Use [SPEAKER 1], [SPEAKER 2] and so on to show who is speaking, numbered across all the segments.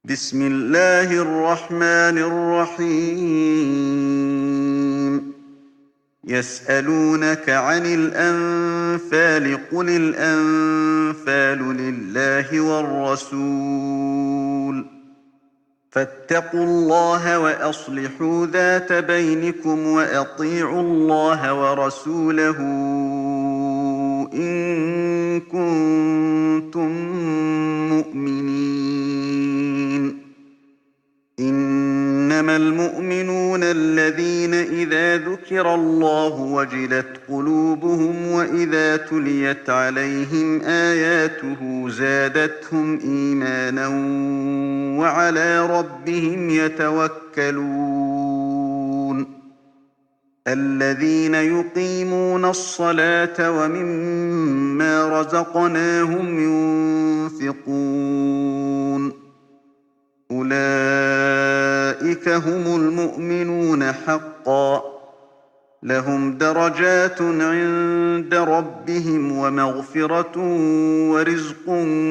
[SPEAKER 1] بسم الله الرحمن الرحيم. يسألونك عن الأنفال قل الأنفال لله والرسول فاتقوا الله وأصلحوا ذات بينكم وأطيعوا الله ورسوله إن كنتم مؤمنين. إنما المؤمنون الذين إذا ذكر الله وجلت قلوبهم وإذا تليت عليهم آياته زادتهم إيمانا وعلى ربهم يتوكلون. الذين يقيمون الصلاة ومما رزقناهم ينفقون أولئك هم المؤمنون حقا لهم درجات عند ربهم ومغفرة ورزق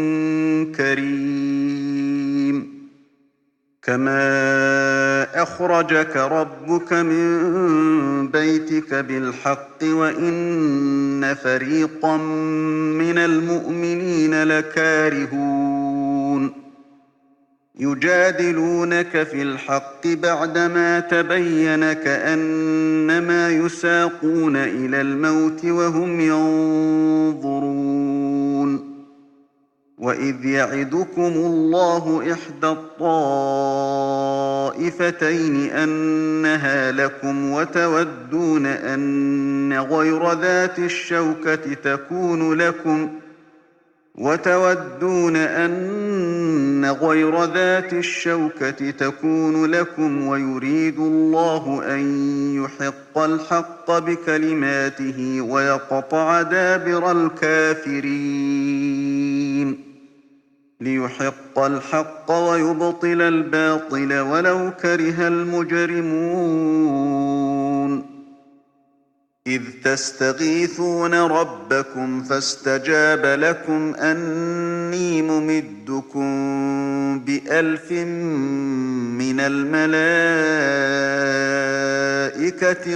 [SPEAKER 1] كريم. كما أخرجك ربك من بيتك بالحق وإن فريقا من المؤمنين لكارهون يجادلونك في الحق بعدما تبين كأنما يساقون إلى الموت وهم ينظرون. وإذ يعدكم الله إحدى الطائفتين أنها لكم وتودون أن غير ذات الشوكة تكون لكم ويريد الله أن يحق الحق بكلماته ويقطع دابر الكافرين ليحق الحق ويبطل الباطل ولو كره المجرمون. إذ تستغيثون ربكم فاستجاب لكم أني ممدكم ب1000 من الملائكة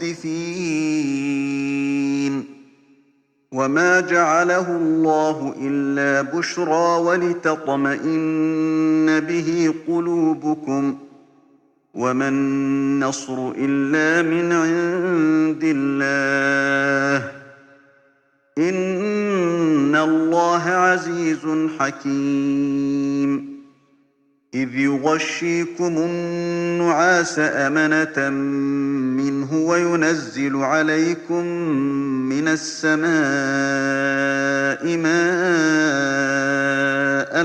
[SPEAKER 1] مردفين. وما جعله الله إلا بشرى ولتطمئن به قلوبكم وما النصر إلا من عند الله إن الله عزيز حكيم. إذ يغشيكم النعاس أمنة منه وينزل عليكم من السماء ماء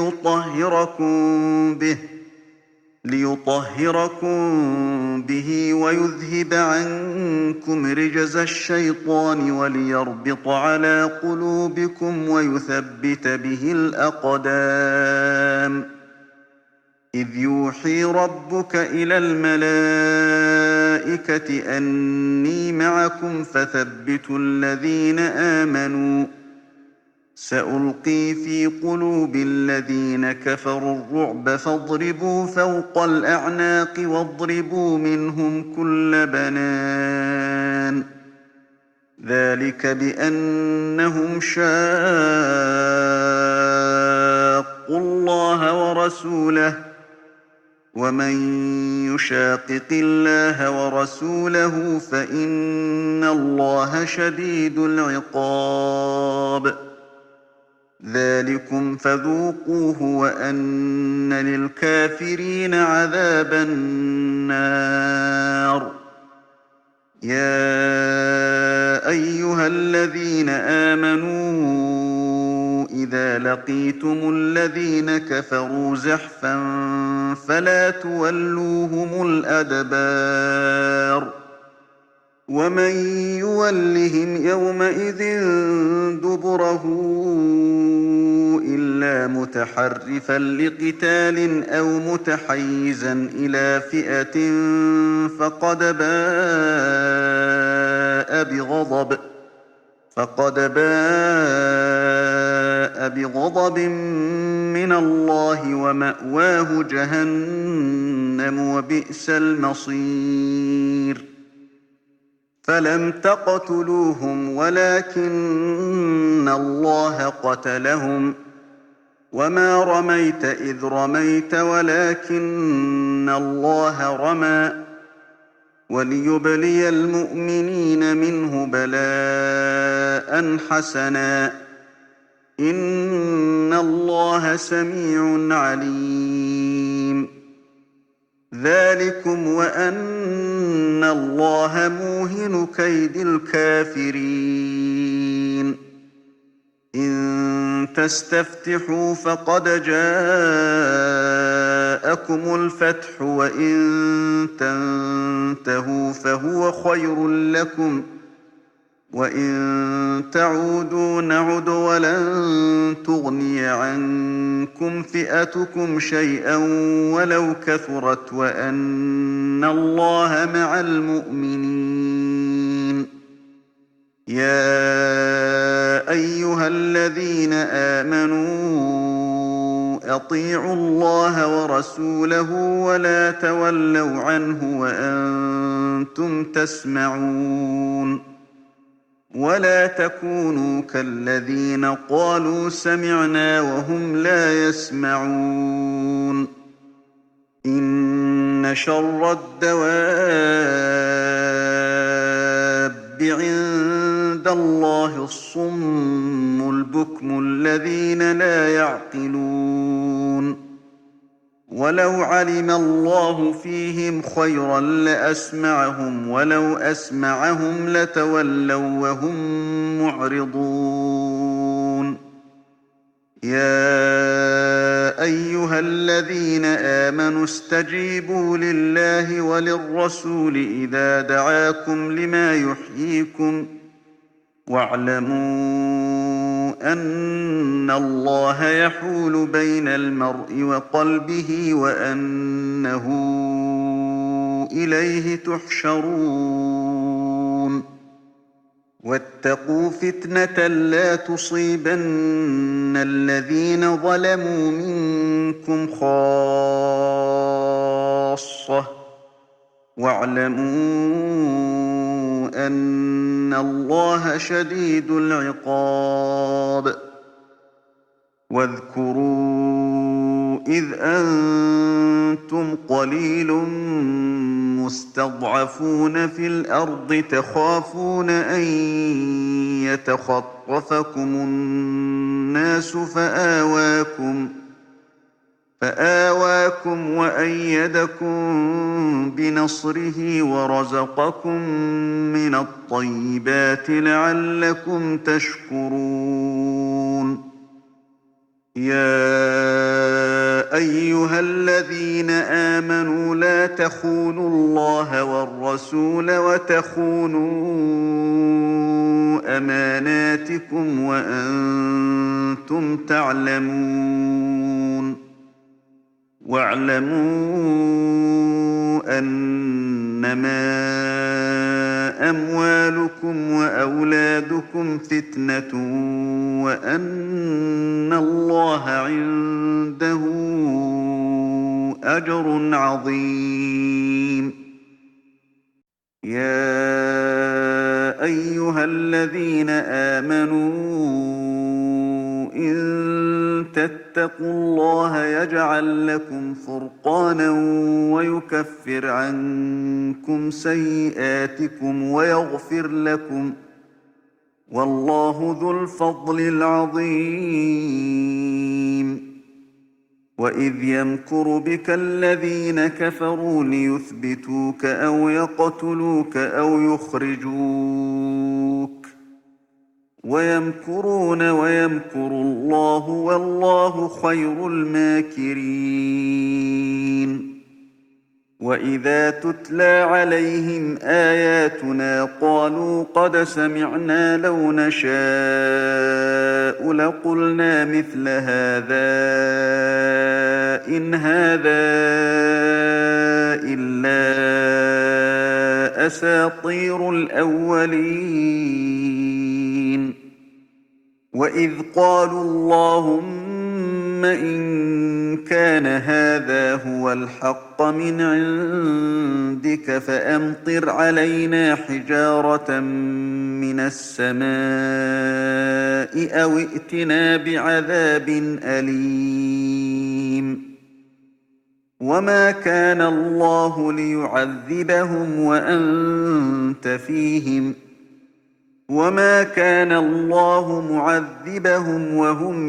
[SPEAKER 1] ليطهركم به ويذهب عنكم رجز الشيطان وليربط على قلوبكم ويثبت به الأقدام. إذ يوحي ربك إلى الملائكة أني معكم فثبتوا الذين آمنوا سألقي في قلوب الذين كفروا الرعب فاضربوا فوق الأعناق واضربوا منهم كل بنان. ذلك بأنهم شاقوا الله ورسوله ومن يشاقق الله ورسوله فإن الله شديد العقاب. ذلكم فذوقوه وأن للكافرين عذاب النار. يا أيها الذين آمنوا إذا لقيتم الذين كفروا زحفا فلا تولوهم الأدبار. ومن يولهم يومئذ دبره إلا متحرفا لقتال أو متحيزا إلى فئة فقد باء فباء بغضب من الله ومأواه جهنم وبئس المصير فلم تقتلوهم ولكن الله قتلهم وما رميت إذ رميت ولكن الله رمى وليبلي المؤمنين منه بلاء حسنا إن الله سميع عليم ذلكم وأن الله موهن كيد الكافرين إن تستفتحوا فقد جاءكم الفتح وإن تنتهوا فهو خير لكم وإن تعودوا نعد ولن تغني عنكم فئتكم شيئا ولو كثرت وأن الله مع المؤمنين يا أيها الذين آمنوا أطيعوا الله ورسوله ولا تولوا عنه وأنتم تسمعون ولا تكونوا كالذين قالوا سمعنا وهم لا يسمعون إن شر الدواب عند الله الصم البكم الذين لا يعقلون ولو علم الله فيهم خيرا لأسمعهم ولو أسمعهم لتولوا وهم معرضون يا أيها الذين آمنوا استجيبوا لله وللرسول إذا دعاكم لما يحييكم واعلموا أن الله يحول بين المرء وقلبه وأنه إليه تحشرون واتقوا فتنة لا تصيبن الذين ظلموا منكم خاصة واعلموا أن الله شديد العقاب واذكروا إذ أنتم قليل مستضعفون في الأرض تخافون أن يتخطفكم الناس فآواكم وأيدكم بنصره ورزقكم من الطيبات لعلكم تشكرون يا أيها الذين آمنوا لا تخونوا الله والرسول وتخونوا أماناتكم وأنتم تعلمون واعلموا أنما أموالكم وأولادكم فتنة وأن الله عنده أجر عظيم يا أيها الذين آمنوا إن تتقوا الله يجعل لكم فرقانا ويكفر عنكم سيئاتكم ويغفر لكم والله ذو الفضل العظيم وإذ يمكر بك الذين كفروا ليثبتوك أو يقتلوك أو يخرجوك ويمكرون ويمكر الله والله خير الماكرين وإذا تتلى عليهم آياتنا قالوا قد سمعنا لو نشاء لقلنا مثل هذا إن هذا إلا أساطير الأولين وإذ قالوا اللهم إن كان هذا هو الحق من عندك فأمطر علينا حجارة من السماء أو ائتنا بعذاب أليم وما كان الله ليعذبهم وأنت فيهم وما كان الله معذبهم وهم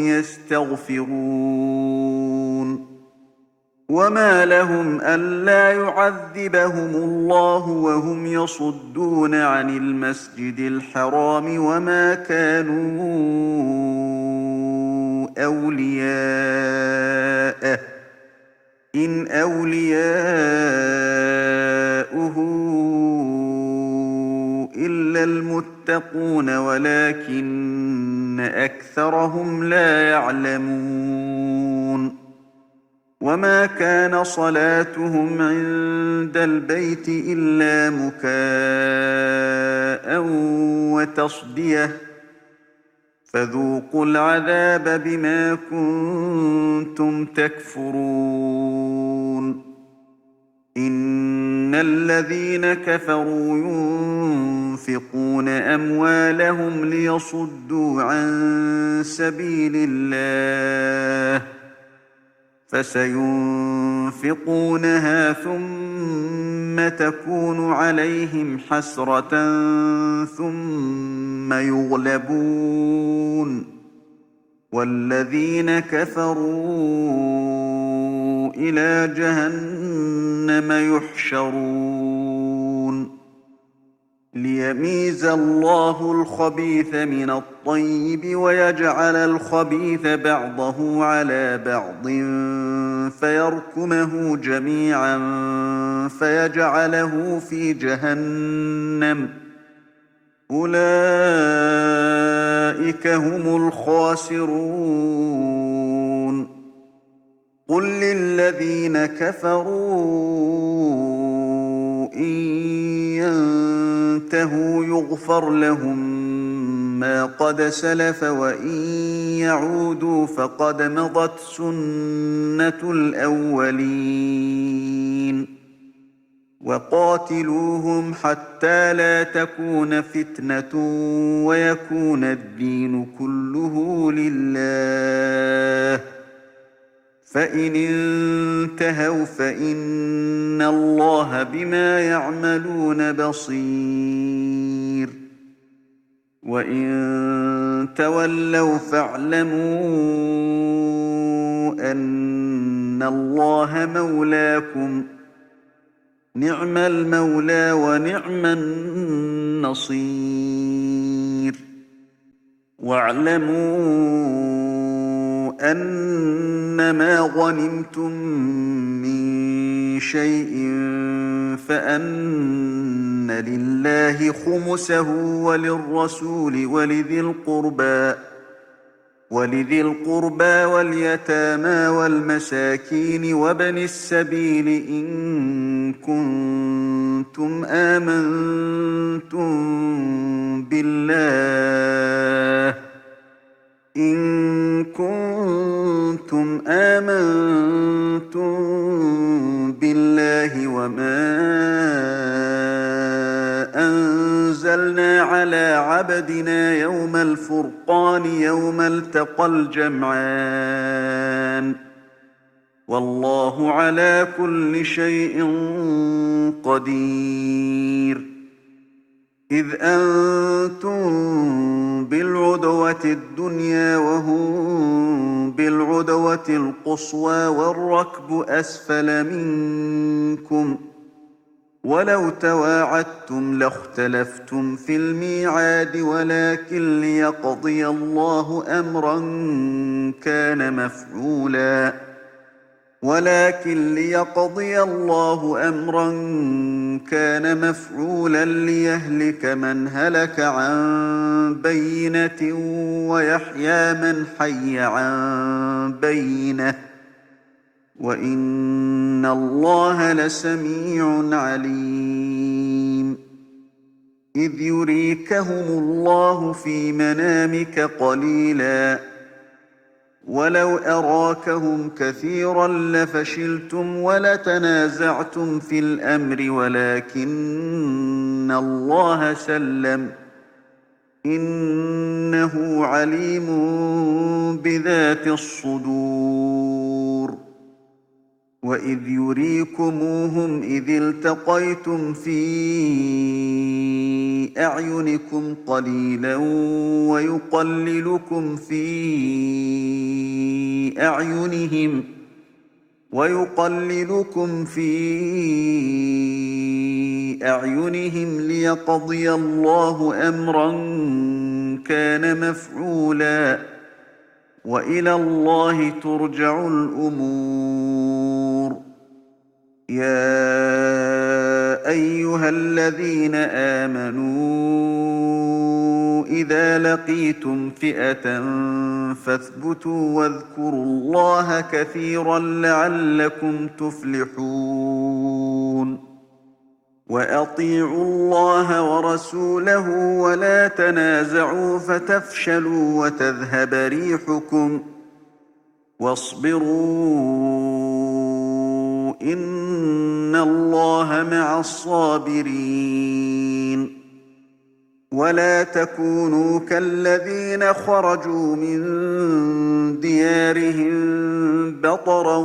[SPEAKER 1] يستغفرون وما لهم ألا يعذبهم الله وهم يصدون عن المسجد الحرام وما كانوا أولياءه إن أولياؤه إلا المتقون ولكن أكثرهم لا يعلمون وما كان صلاتهم عند البيت إلا مكاء وتصدية فذوقوا العذاب بما كنتم تكفرون إن الذين كفروا ينفقون أموالهم ليصدوا عن سبيل الله فسينفقونها ثم تكون عليهم حسرة ثم يغلبون والذين كفروا إلى جهنم يحشرون ليميز الله الخبيث من الطيب ويجعل الخبيث بعضه على بعض فيركمه جميعا فيجعله في جهنم أولئك هم الخاسرون قل للذين كفروا إن ينتهوا يغفر لهم ما قد سلف وإن يعودوا فقد مضت سنة الأولين وقاتلوهم حتى لا تكون فتنة ويكون الدين كله لله فإن انتهوا فإن الله بما يعملون بصير وإن تولوا فاعلموا أن الله مولاكم نعم المولى ونعم النصير واعلموا أنما غنمتم من شيء فأن لله خمسه وللرسول ولذي القربى واليتامى والمساكين وابن السبيل إن كنتم آمنتم بالله وما أنزلنا على عبدنا يوم الفرقان يوم التقى الجمعان والله على كل شيء قدير إذ أنتم بالعدوة الدنيا وهم بالعدوة القصوى والركب أسفل منكم ولو تواعدتم لاختلفتم في الميعاد ولكن ليقضي الله أمرا كان مفعولا ليهلك من هلك عن بينة ويحيى من حي عن بينة وإن الله لسميع عليم إذ يريكهم الله في منامك قليلا ولو أراكهم كثيرا لفشلتم ولتنازعتم في الأمر ولكن الله سلم إنه عليم بذات الصدور وإذ يريكموهم إذ التقيتم في أعينكم قليلا ويقللكم في أعينهم ليقضي الله أمرا كان مفعولا وإلى الله ترجع الأمور يا أيها الذين آمنوا إذا لقيتم فئة فاثبتوا واذكروا الله كثيرا لعلكم تفلحون وأطيعوا الله ورسوله ولا تنازعوا فتفشلوا وتذهب ريحكم واصبروا إن الله مع الصابرين ولا تكونوا كالذين خرجوا من ديارهم بطرا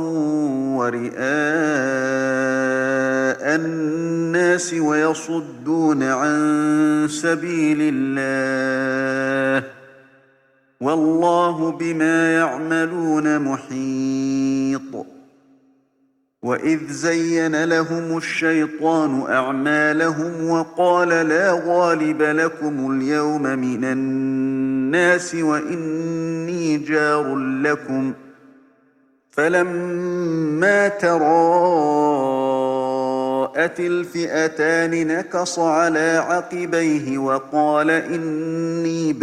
[SPEAKER 1] ورئاء الناس ويصدون عن سبيل الله والله بما يعملون محيط وإذ زين لهم الشيطان أعمالهم وقال لا غالب لكم اليوم من الناس وإني جار لكم فلما تراءت الفئتان نكص على عقبيه وقال إني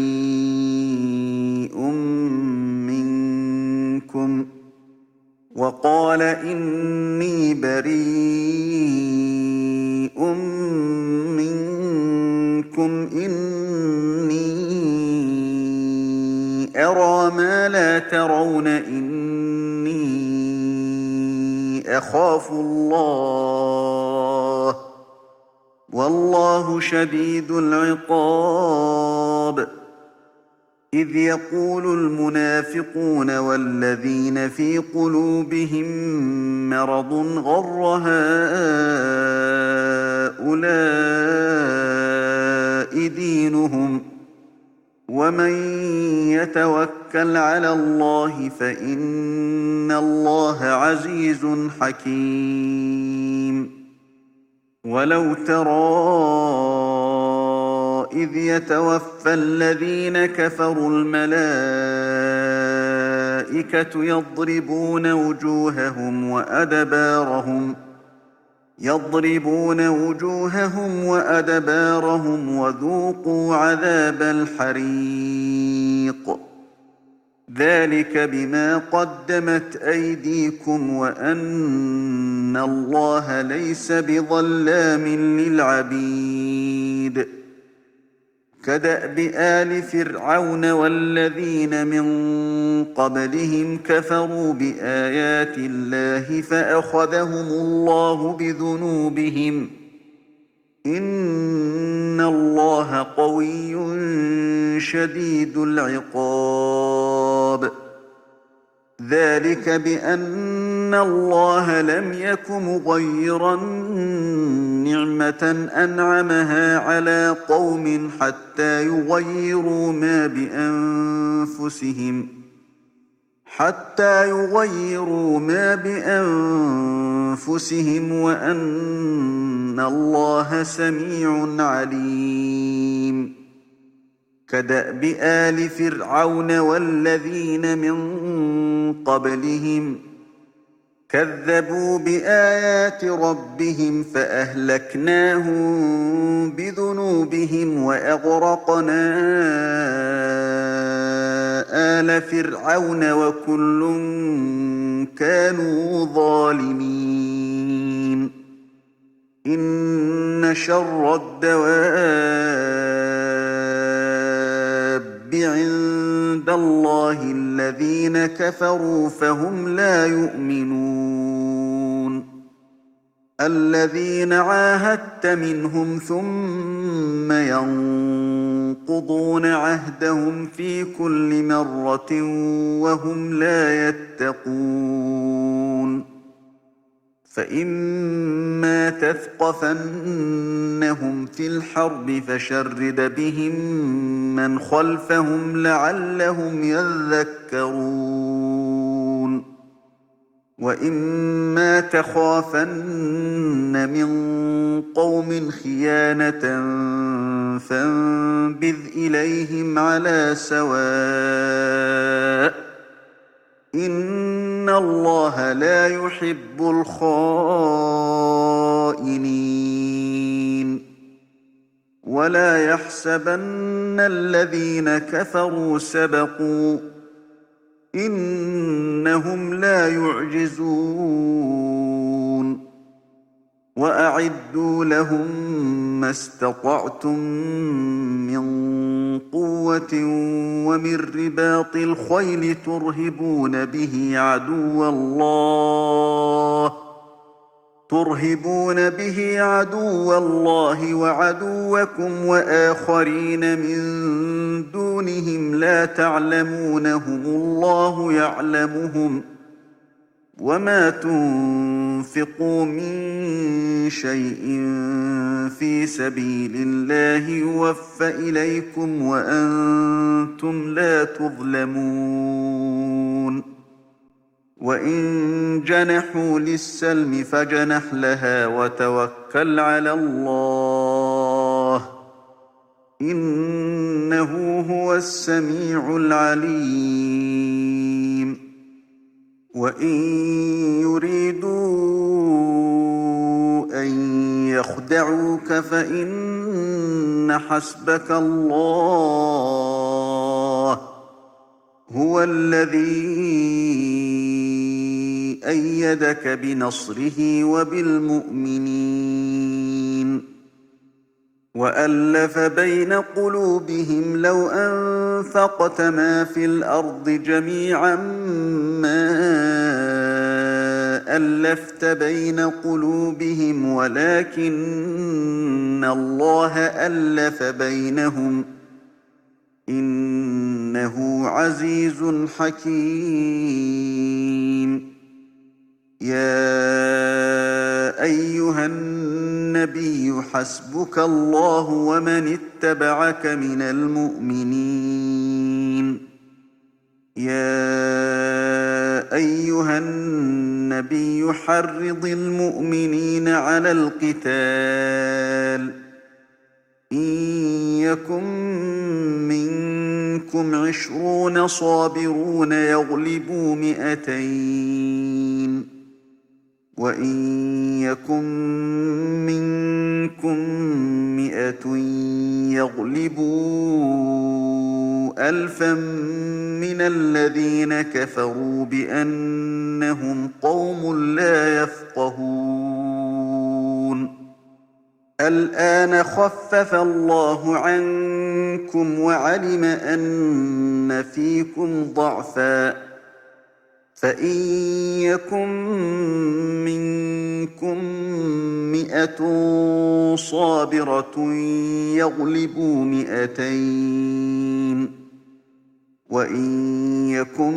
[SPEAKER 1] بريء منكم إني أرى ما لا ترون إني أخاف الله والله شديد العقاب إذ يقول المنافقون والذين في قلوبهم مرض غر هؤلاء دينهم ومن يتوكل على الله فإن الله عزيز حكيم ولو ترى إذ يتوفى الذين كفروا الملائكة يضربون وجوههم وأدبارهم وذوقوا عذاب الحريق ذلك بما قدمت أيديكم وأن الله ليس بظلام للعبيد كدأب آل فرعون والذين من قبلهم كفروا بآيات الله فأخذهم الله بذنوبهم إن الله قوي شديد العقاب ذلك بأن الله لم يك مغيرا نعمة أنعمها على قوم حتى يغيروا ما بأنفسهم وأن الله سميع عليم كدأب آل فرعون والذين من قبلهم كذبوا بآيات ربهم فأهلكناهم بذنوبهم وأغرقنا آل فرعون وكل كانوا ظالمين إن شر الدواب الذين كفروا فهم لا يؤمنون الذين عاهدت منهم ثم ينقضون عهدهم في كل مرة وهم لا يتقون فإما تثقفنهم في الحرب فشرد بهم من خلفهم لعلهم يذكرون وإما تخافن من قوم خيانة فانبذ إليهم على سواء إن الله لا يحب الخائنين ولا يحسبن الذين كفروا سبقوا إنهم لا يعجزون وأعدوا لهم ما استطعتم من قوة ومن رباط الخيل ترهبون به عدو الله وعدوكم وآخرين من دونهم لا تعلمونهم الله يعلمهم وما تنفقوا من شيء في سبيل الله يوفى إليكم وأنتم لا تظلمون وإن جنحوا للسلم فاجنح لها وتوكل على الله إنه هو السميع العليم وإن يريدوا أن يخدعوك فإن حسبك الله هو الذي أيدك بنصره وبالمؤمنين وألف بين قلوبهم لو أنفقت ما في الأرض جميعا ما ألفت بين قلوبهم ولكن الله ألف بينهم إنه عزيز حكيم يا أيها النبي حسبك الله ومن اتبعك من المؤمنين يا أيها النبي حرض المؤمنين على القتال إن يكن منكم 20 صابرون يغلبوا 200 وإن يكن منكم 100 يغلبوا 1000 من الذين كفروا بأنهم قوم لا يفقهون الآن خفف الله عنكم وعلم أن فيكم ضعفا فإن يكن منكم 100 صابرة يغلبوا 200 وإن يكن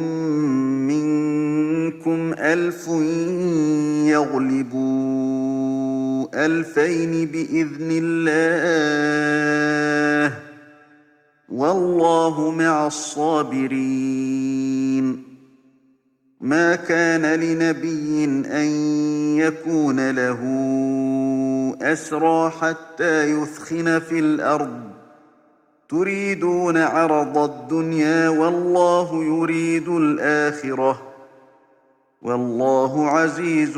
[SPEAKER 1] منكم 1000 يغلبوا 2000 بإذن الله والله مع الصابرين ما كان لنبي أن يكون له أسرى حتى يثخن في الأرض تريدون عرض الدنيا والله يريد الآخرة والله عزيز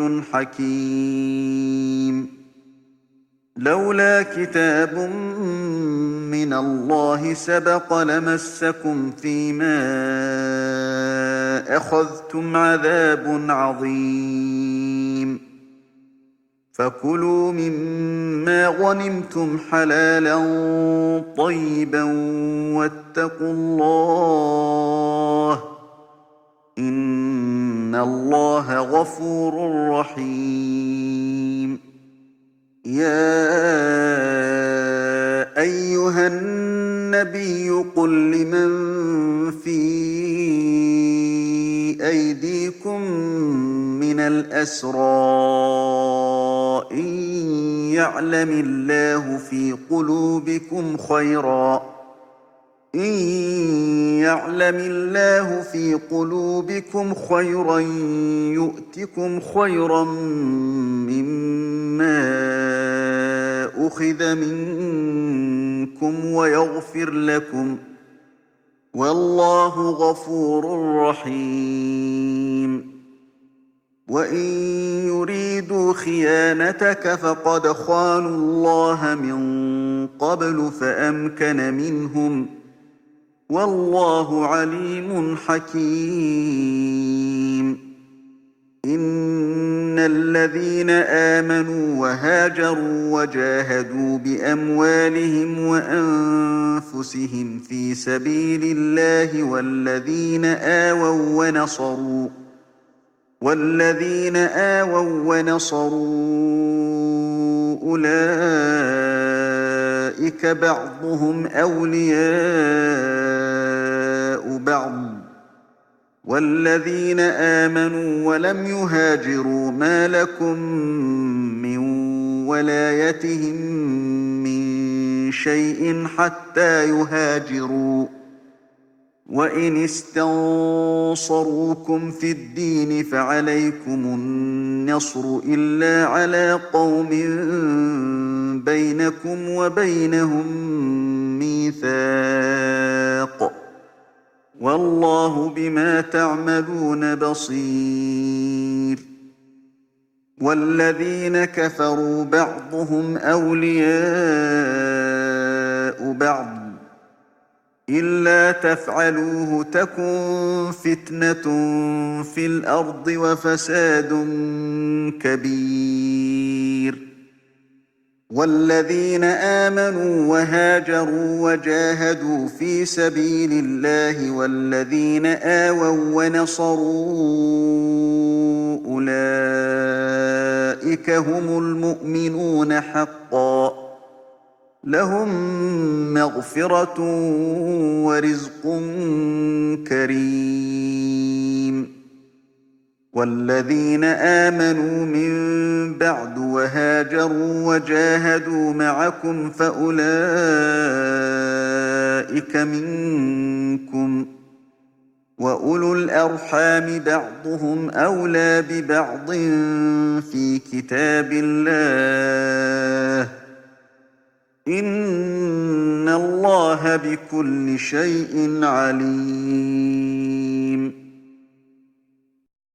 [SPEAKER 1] حكيم لولا كتاب من الله سبق لمسكم فيما أخذتم عذاب عظيم فكلوا مما غنمتم حلالا طيبا واتقوا الله إن الله غفور رحيم. يا أيها النبي قل لمن في أيديكم من الأسرى إن يعلم الله في قلوبكم خيرا يؤتكم خيرا مما أخذ منكم ويغفر لكم والله غفور رحيم. وإن يريدوا خيانتك فقد خانوا الله من قبل فأمكن منهم والله عليم حكيم. إن الذين آمنوا وهاجروا وجاهدوا بأموالهم وأنفسهم في سبيل الله والذين آووا ونصروا أولئك بعضهم أولياء بعض والذين آمنوا ولم يهاجروا ما لكم من ولايتهم من شيء حتى يهاجروا وإن استنصروكم في الدين فعليكم النصر إلا على قوم بينكم وبينهم ميثاق والله بما تعملون بصير. والذين كفروا بعضهم أولياء بعض إلا تفعلوه تكن فتنة في الأرض وفساد كبير. والذين آمنوا وهاجروا وجاهدوا في سبيل الله والذين آووا ونصروا أولئك هم المؤمنون حقا لهم مغفرة ورزق كريم. والذين آمنوا من بعد وهاجروا وجاهدوا معكم فأولئك منكم وأولو الأرحام بعضهم أولى ببعض في كتاب الله إن الله بكل شيء عليم.